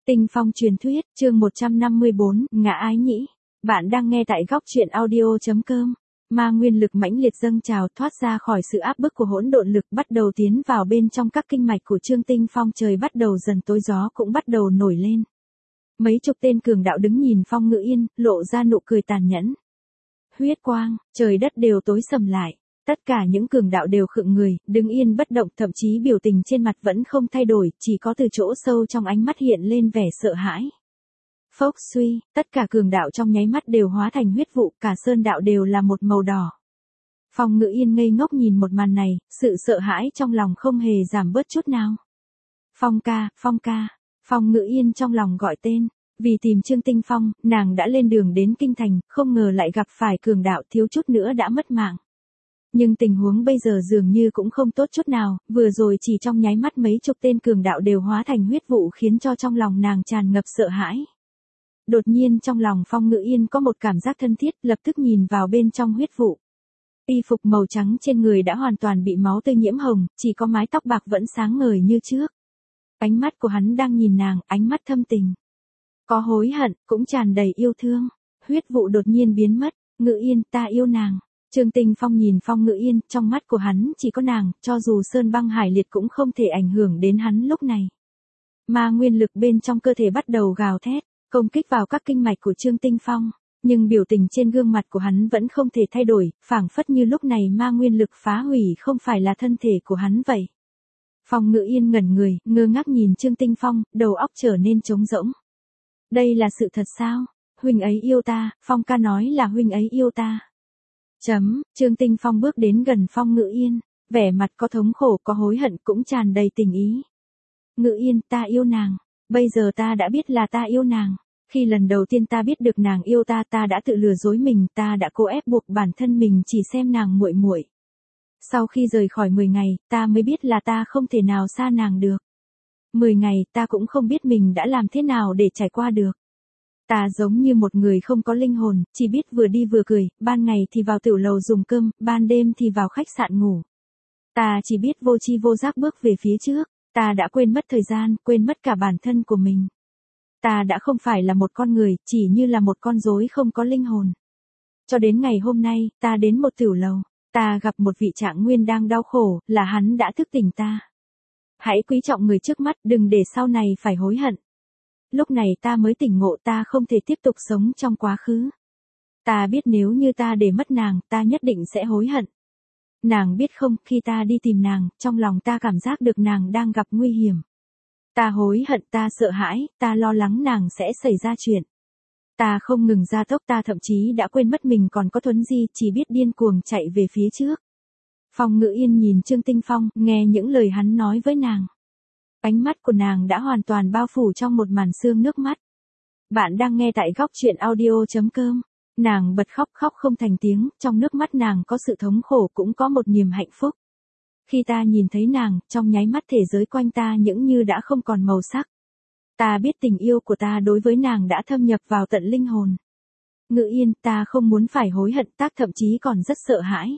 Tinh Phong truyền thuyết, chương 154, ngã ái nhĩ. Bạn đang nghe tại góc truyện audio.com. Ma nguyên lực mãnh liệt dâng trào thoát ra khỏi sự áp bức của hỗn độn lực bắt đầu tiến vào bên trong các kinh mạch của Trương Tinh Phong, trời bắt đầu dần tối, gió cũng bắt đầu nổi lên. Mấy chục tên cường đạo đứng nhìn Phong Ngự Yên, lộ ra nụ cười tàn nhẫn. Huyết quang, trời đất đều tối sầm lại. Tất cả những cường đạo đều khựng người, đứng yên bất động, thậm chí biểu tình trên mặt vẫn không thay đổi, chỉ có từ chỗ sâu trong ánh mắt hiện lên vẻ sợ hãi. Phốc suy, tất cả cường đạo trong nháy mắt đều hóa thành huyết vụ, cả sơn đạo đều là một màu đỏ. Phong Ngự Yên ngây ngốc nhìn một màn này, sự sợ hãi trong lòng không hề giảm bớt chút nào. Phong ca, Phong ca. Phong Ngự Yên trong lòng gọi tên. Vì tìm Trương Tinh Phong, nàng đã lên đường đến Kinh Thành, không ngờ lại gặp phải cường đạo, thiếu chút nữa đã mất mạng. Nhưng tình huống bây giờ dường như cũng không tốt chút nào, vừa rồi chỉ trong nháy mắt mấy chục tên cường đạo đều hóa thành huyết vụ khiến cho trong lòng nàng tràn ngập sợ hãi. Đột nhiên trong lòng Phong Ngự Yên có một cảm giác thân thiết, lập tức nhìn vào bên trong huyết vụ. Y phục màu trắng trên người đã hoàn toàn bị máu tươi nhiễm hồng, chỉ có mái tóc bạc vẫn sáng ngời như trước. Ánh mắt của hắn đang nhìn nàng, ánh mắt thâm tình. Có hối hận, cũng tràn đầy yêu thương. Huyết vụ đột nhiên biến mất, Ngự Yên, ta yêu nàng. Trương Tinh Phong nhìn Phong Ngự Yên, trong mắt của hắn chỉ có nàng, cho dù sơn băng hải liệt cũng không thể ảnh hưởng đến hắn lúc này. Ma nguyên lực bên trong cơ thể bắt đầu gào thét, công kích vào các kinh mạch của Trương Tinh Phong, nhưng biểu tình trên gương mặt của hắn vẫn không thể thay đổi, phảng phất như lúc này ma nguyên lực phá hủy không phải là thân thể của hắn vậy. Phong Ngự Yên ngẩn người, ngơ ngác nhìn Trương Tinh Phong, đầu óc trở nên trống rỗng. Đây là sự thật sao? Huynh ấy yêu ta, Phong ca nói là huynh ấy yêu ta. Trương Tinh Phong bước đến gần Phong Ngự Yên, vẻ mặt có thống khổ, có hối hận, cũng tràn đầy tình ý. Ngự Yên, ta yêu nàng, bây giờ ta đã biết là ta yêu nàng. Khi lần đầu tiên ta biết được nàng yêu ta, ta đã tự lừa dối mình, ta đã cố ép buộc bản thân mình chỉ xem nàng muội muội. Sau khi rời khỏi 10 ngày, ta mới biết là ta không thể nào xa nàng được. 10 ngày, ta cũng không biết mình đã làm thế nào để trải qua được. Ta giống như một người không có linh hồn, chỉ biết vừa đi vừa cười, ban ngày thì vào tiểu lầu dùng cơm, ban đêm thì vào khách sạn ngủ. Ta chỉ biết vô tri vô giác bước về phía trước, ta đã quên mất thời gian, quên mất cả bản thân của mình. Ta đã không phải là một con người, chỉ như là một con rối không có linh hồn. Cho đến ngày hôm nay, ta đến một tiểu lầu, ta gặp một vị Trạng Nguyên đang đau khổ, là hắn đã thức tỉnh ta. Hãy quý trọng người trước mắt, đừng để sau này phải hối hận. Lúc này ta mới tỉnh ngộ, ta không thể tiếp tục sống trong quá khứ. Ta biết nếu như ta để mất nàng, ta nhất định sẽ hối hận. Nàng biết không, khi ta đi tìm nàng, trong lòng ta cảm giác được nàng đang gặp nguy hiểm. Ta hối hận, ta sợ hãi, ta lo lắng nàng sẽ xảy ra chuyện. Ta không ngừng gia tốc, ta thậm chí đã quên mất mình còn có thuấn di, chỉ biết điên cuồng chạy về phía trước. Phong Ngự Yên nhìn Trương Tinh Phong, nghe những lời hắn nói với nàng. Ánh mắt của nàng đã hoàn toàn bao phủ trong một màn sương nước mắt. Bạn đang nghe tại góc truyện audio.com. Nàng bật khóc, khóc không thành tiếng, trong nước mắt nàng có sự thống khổ cũng có một niềm hạnh phúc. Khi ta nhìn thấy nàng, trong nháy mắt thể giới quanh ta những như đã không còn màu sắc. Ta biết tình yêu của ta đối với nàng đã thâm nhập vào tận linh hồn. Ngự Yên, ta không muốn phải hối hận, ta thậm chí còn rất sợ hãi.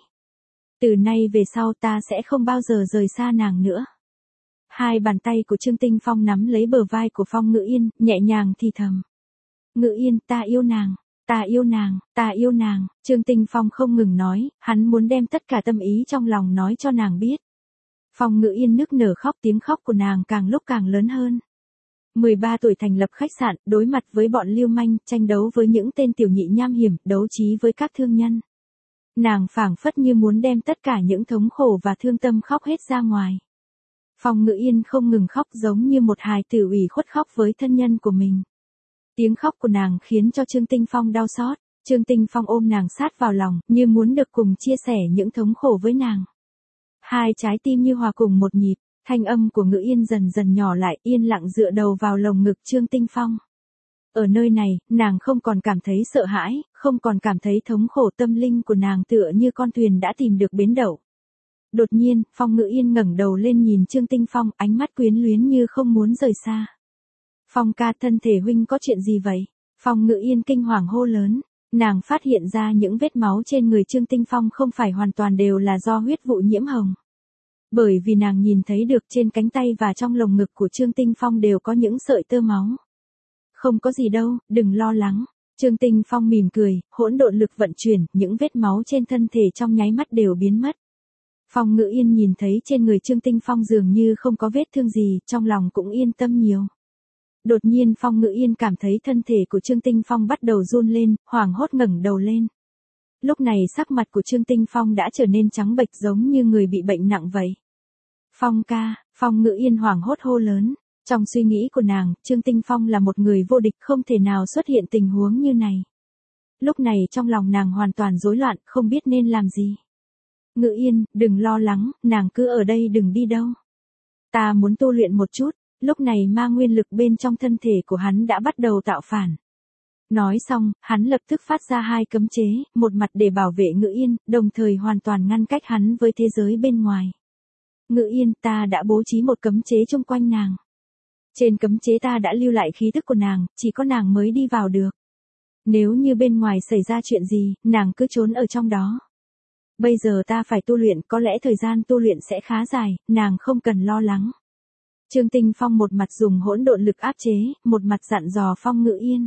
Từ nay về sau ta sẽ không bao giờ rời xa nàng nữa. Hai bàn tay của Trương Tinh Phong nắm lấy bờ vai của Phong Ngự Yên, nhẹ nhàng thì thầm. Ngự Yên, ta yêu nàng, ta yêu nàng, ta yêu nàng. Trương Tinh Phong không ngừng nói, hắn muốn đem tất cả tâm ý trong lòng nói cho nàng biết. Phong Ngự Yên nức nở khóc, tiếng khóc của nàng càng lúc càng lớn hơn. 13 tuổi thành lập khách sạn, đối mặt với bọn lưu manh, tranh đấu với những tên tiểu nhị nham hiểm, đấu trí với các thương nhân. Nàng phảng phất như muốn đem tất cả những thống khổ và thương tâm khóc hết ra ngoài. Phong Ngự Yên không ngừng khóc giống như một hài tử ủy khuất khóc với thân nhân của mình. Tiếng khóc của nàng khiến cho Trương Tinh Phong đau xót. Trương Tinh Phong ôm nàng sát vào lòng, như muốn được cùng chia sẻ những thống khổ với nàng. Hai trái tim như hòa cùng một nhịp, thanh âm của Ngự Yên dần dần nhỏ lại, yên lặng dựa đầu vào lồng ngực Trương Tinh Phong. Ở nơi này, nàng không còn cảm thấy sợ hãi, không còn cảm thấy thống khổ, tâm linh của nàng tựa như con thuyền đã tìm được bến đậu. Đột nhiên, Phong Ngự Yên ngẩng đầu lên nhìn Trương Tinh Phong, ánh mắt quyến luyến như không muốn rời xa. Phong ca, thân thể huynh có chuyện gì vậy? Phong Ngự Yên kinh hoàng hô lớn. Nàng phát hiện ra những vết máu trên người Trương Tinh Phong không phải hoàn toàn đều là do huyết vụ nhiễm hồng. Bởi vì nàng nhìn thấy được trên cánh tay và trong lồng ngực của Trương Tinh Phong đều có những sợi tơ máu. không có gì đâu, đừng lo lắng. Trương Tinh Phong mỉm cười, hỗn độn lực vận chuyển, những vết máu trên thân thể trong nháy mắt đều biến mất. Phong Ngự Yên nhìn thấy trên người Trương Tinh Phong dường như không có vết thương gì, trong lòng cũng yên tâm nhiều. Đột nhiên Phong Ngự Yên cảm thấy thân thể của Trương Tinh Phong bắt đầu run lên, hoảng hốt ngẩng đầu lên. Lúc này sắc mặt của Trương Tinh Phong đã trở nên trắng bệch giống như người bị bệnh nặng vậy. Phong ca, Phong Ngự Yên hoảng hốt hô lớn. Trong suy nghĩ của nàng, Trương Tinh Phong là một người vô địch không thể nào xuất hiện tình huống như này. Lúc này trong lòng nàng hoàn toàn rối loạn, không biết nên làm gì. Ngự Yên, đừng lo lắng, nàng cứ ở đây đừng đi đâu. Ta muốn tu luyện một chút, lúc này ma nguyên lực bên trong thân thể của hắn đã bắt đầu tạo phản. Nói xong, hắn lập tức phát ra 2 cấm chế, một mặt để bảo vệ Ngự Yên, đồng thời hoàn toàn ngăn cách hắn với thế giới bên ngoài. Ngự Yên, ta đã bố trí một cấm chế chung quanh nàng. Trên cấm chế ta đã lưu lại khí tức của nàng, chỉ có nàng mới đi vào được. Nếu như bên ngoài xảy ra chuyện gì, nàng cứ trốn ở trong đó. Bây giờ ta phải tu luyện, có lẽ thời gian tu luyện sẽ khá dài, nàng không cần lo lắng. Trương Tinh Phong một mặt dùng hỗn độn lực áp chế, một mặt dặn dò Phong Ngự Yên.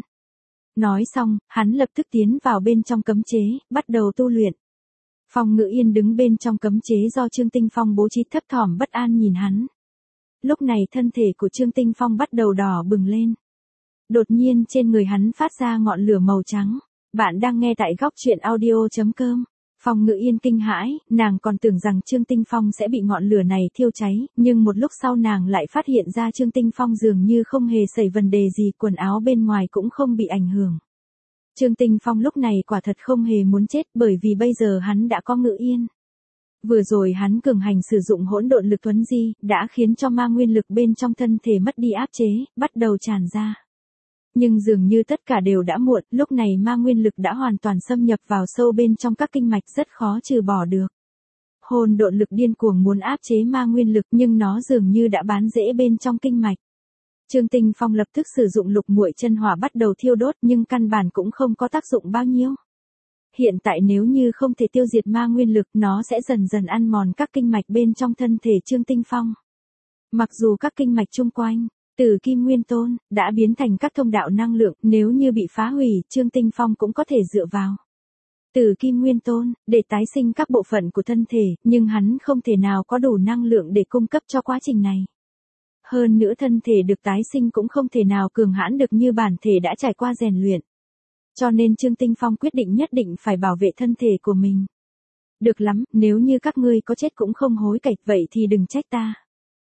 Nói xong, hắn lập tức tiến vào bên trong cấm chế, bắt đầu tu luyện. Phong Ngự Yên đứng bên trong cấm chế do Trương Tinh Phong bố trí thấp thỏm bất an nhìn hắn. Lúc này thân thể của Trương Tinh Phong bắt đầu đỏ bừng lên. Đột nhiên trên người hắn phát ra ngọn lửa màu trắng. Bạn đang nghe tại góc truyện audio.com. Phong Ngự Yên kinh hãi, nàng còn tưởng rằng Trương Tinh Phong sẽ bị ngọn lửa này thiêu cháy, nhưng một lúc sau nàng lại phát hiện ra Trương Tinh Phong dường như không hề xảy vấn đề gì, quần áo bên ngoài cũng không bị ảnh hưởng. Trương Tinh Phong lúc này quả thật không hề muốn chết, bởi vì bây giờ hắn đã có Ngự Yên. Vừa rồi hắn cường hành sử dụng hỗn độn lực thuấn di, đã khiến cho ma nguyên lực bên trong thân thể mất đi áp chế, bắt đầu tràn ra. Nhưng dường như tất cả đều đã muộn, lúc này ma nguyên lực đã hoàn toàn xâm nhập vào sâu bên trong các kinh mạch, rất khó trừ bỏ được. Hỗn độn lực điên cuồng muốn áp chế ma nguyên lực, nhưng nó dường như đã bám rễ bên trong kinh mạch. Trương Tinh Phong lập tức sử dụng lục muội chân hỏa bắt đầu thiêu đốt, nhưng căn bản cũng không có tác dụng bao nhiêu. Hiện tại nếu như không thể tiêu diệt ma nguyên lực, nó sẽ dần dần ăn mòn các kinh mạch bên trong thân thể Trương Tinh Phong. Mặc dù các kinh mạch chung quanh, từ Kim Nguyên Tôn, đã biến thành các thông đạo năng lượng, nếu như bị phá hủy, Trương Tinh Phong cũng có thể dựa vào từ Kim Nguyên Tôn, để tái sinh các bộ phận của thân thể, nhưng hắn không thể nào có đủ năng lượng để cung cấp cho quá trình này. Hơn nữa thân thể được tái sinh cũng không thể nào cường hãn được như bản thể đã trải qua rèn luyện. Cho nên Trương Tinh Phong quyết định nhất định phải bảo vệ thân thể của mình. Được lắm, nếu như các ngươi có chết cũng không hối cải, vậy thì đừng trách ta.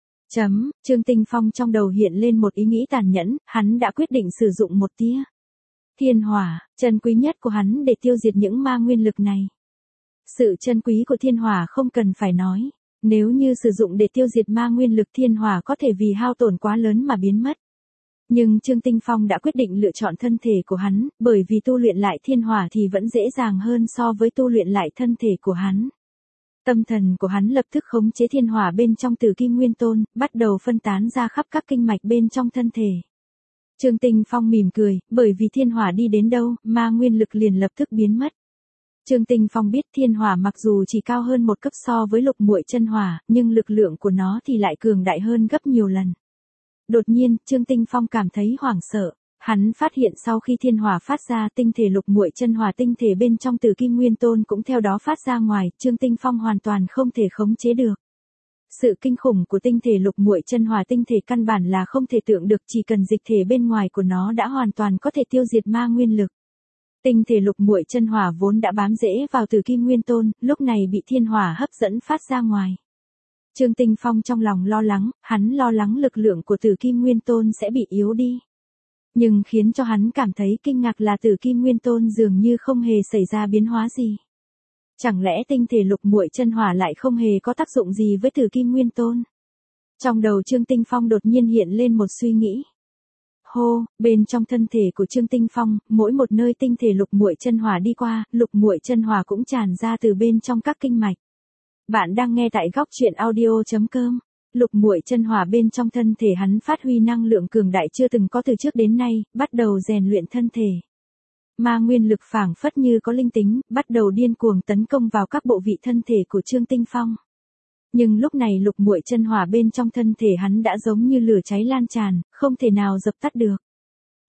Trương Tinh Phong trong đầu hiện lên một ý nghĩ tàn nhẫn, hắn đã quyết định sử dụng một tia thiên hỏa, chân quý nhất của hắn để tiêu diệt những ma nguyên lực này. Sự chân quý của thiên hỏa không cần phải nói, nếu như sử dụng để tiêu diệt ma nguyên lực, thiên hỏa có thể vì hao tổn quá lớn mà biến mất. Nhưng Trương Tinh Phong đã quyết định lựa chọn thân thể của hắn, bởi vì tu luyện lại thiên hỏa thì vẫn dễ dàng hơn so với tu luyện lại thân thể của hắn. Tâm thần của hắn lập tức khống chế thiên hỏa bên trong Tử Kim Nguyên Tôn, bắt đầu phân tán ra khắp các kinh mạch bên trong thân thể. Trương Tinh Phong mỉm cười, bởi vì thiên hỏa đi đến đâu, ma nguyên lực liền lập tức biến mất. Trương Tinh Phong biết thiên hỏa mặc dù chỉ cao hơn một cấp so với lục muội chân hỏa, nhưng lực lượng của nó thì lại cường đại hơn gấp nhiều lần. Đột nhiên, Trương Tinh Phong cảm thấy hoảng sợ. Hắn phát hiện sau khi thiên hỏa phát ra, tinh thể lục muội chân hỏa tinh thể bên trong Tử Kim Nguyên Tôn cũng theo đó phát ra ngoài, Trương Tinh Phong hoàn toàn không thể khống chế được. Sự kinh khủng của tinh thể lục muội chân hỏa tinh thể căn bản là không thể tưởng được, chỉ cần dịch thể bên ngoài của nó đã hoàn toàn có thể tiêu diệt ma nguyên lực. Tinh thể lục muội chân hỏa vốn đã bám rễ vào Tử Kim Nguyên Tôn, lúc này bị thiên hỏa hấp dẫn phát ra ngoài. Trương Tinh Phong trong lòng lo lắng, hắn lo lắng lực lượng của Tử Kim Nguyên Tôn sẽ bị yếu đi. Nhưng khiến cho hắn cảm thấy kinh ngạc là Tử Kim Nguyên Tôn dường như không hề xảy ra biến hóa gì. Chẳng lẽ tinh thể lục muội chân hỏa lại không hề có tác dụng gì với Tử Kim Nguyên Tôn? Trong đầu Trương Tinh Phong đột nhiên hiện lên một suy nghĩ. Hô, bên trong thân thể của Trương Tinh Phong, mỗi một nơi tinh thể lục muội chân hỏa đi qua, lục muội chân hỏa cũng tràn ra từ bên trong các kinh mạch. Bạn đang nghe tại góc truyện audio.com. Lục muội chân hỏa bên trong thân thể hắn phát huy năng lượng cường đại chưa từng có từ trước đến nay, bắt đầu rèn luyện thân thể. Ma nguyên lực phảng phất như có linh tính, bắt đầu điên cuồng tấn công vào các bộ vị thân thể của Trương Tinh Phong. Nhưng lúc này lục muội chân hỏa bên trong thân thể hắn đã giống như lửa cháy lan tràn, không thể nào dập tắt được.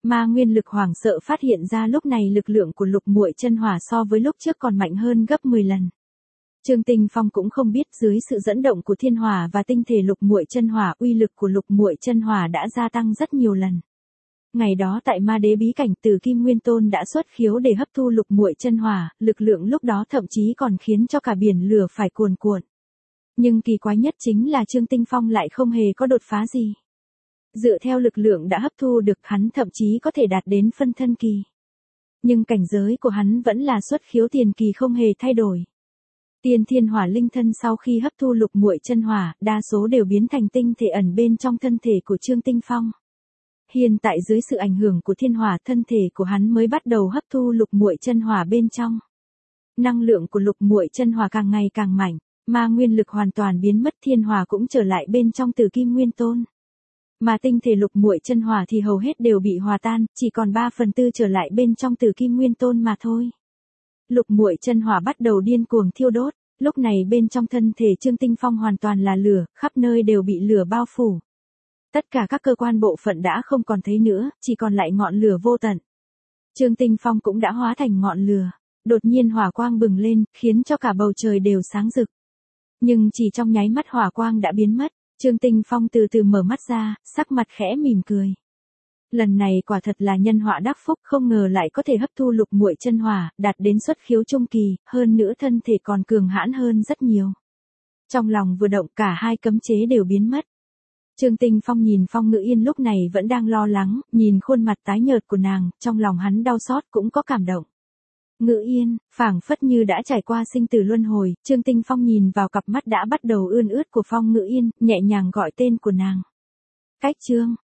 Ma nguyên lực hoảng sợ phát hiện ra lúc này lực lượng của Lục Muội Chân Hỏa so với lúc trước còn mạnh hơn gấp 10 lần. Trương Tinh Phong cũng không biết dưới sự dẫn động của thiên hỏa và tinh thể Lục Muội Chân Hỏa, uy lực của Lục Muội Chân Hỏa đã gia tăng rất nhiều lần. Ngày đó tại Ma Đế bí cảnh, Từ Kim Nguyên Tôn đã xuất khiếu để hấp thu Lục Muội Chân Hỏa, lực lượng lúc đó thậm chí còn khiến cho cả biển lửa phải cuồn cuộn. Nhưng kỳ quái nhất chính là Trương Tinh Phong lại không hề có đột phá gì. Dựa theo lực lượng đã hấp thu được, hắn thậm chí có thể đạt đến phân thân kỳ. Nhưng cảnh giới của hắn vẫn là xuất khiếu tiền kỳ không hề thay đổi. Tiên thiên hỏa linh thân sau khi hấp thu Lục Muội Chân Hỏa, đa số đều biến thành tinh thể ẩn bên trong thân thể của Trương Tinh Phong. Hiện tại dưới sự ảnh hưởng của thiên hỏa, thân thể của hắn mới bắt đầu hấp thu Lục Muội Chân Hỏa bên trong. Năng lượng của Lục Muội Chân Hỏa càng ngày càng mạnh, ma nguyên lực hoàn toàn biến mất, thiên hỏa cũng trở lại bên trong Từ Kim Nguyên Tôn. Mà tinh thể Lục Muội Chân Hỏa thì hầu hết đều bị hòa tan, chỉ còn 3/4 trở lại bên trong Từ Kim Nguyên Tôn mà thôi. Lục Muội Chân Hỏa bắt đầu điên cuồng thiêu đốt, lúc này bên trong thân thể Trương Tinh Phong hoàn toàn là lửa, khắp nơi đều bị lửa bao phủ. Tất cả các cơ quan bộ phận đã không còn thấy nữa, chỉ còn lại ngọn lửa vô tận. Trương Tinh Phong cũng đã hóa thành ngọn lửa, đột nhiên hỏa quang bừng lên, khiến cho cả bầu trời đều sáng rực. Nhưng chỉ trong nháy mắt hỏa quang đã biến mất, Trương Tinh Phong từ từ mở mắt ra, sắc mặt khẽ mỉm cười. Lần này quả thật là nhân họa đắc phúc, không ngờ lại có thể hấp thu Lục Muội Chân Hỏa, đạt đến xuất khiếu trung kỳ, hơn nữa thân thể còn cường hãn hơn rất nhiều. Trong lòng vừa động, cả hai cấm chế đều biến mất. Trương Tinh Phong nhìn Phong Ngữ Yên lúc này vẫn đang lo lắng, nhìn khuôn mặt tái nhợt của nàng, trong lòng hắn đau xót cũng có cảm động. Ngữ Yên, phảng phất như đã trải qua sinh tử luân hồi, Trương Tinh Phong nhìn vào cặp mắt đã bắt đầu ươn ướt của Phong Ngữ Yên, nhẹ nhàng gọi tên của nàng. Cách Trương,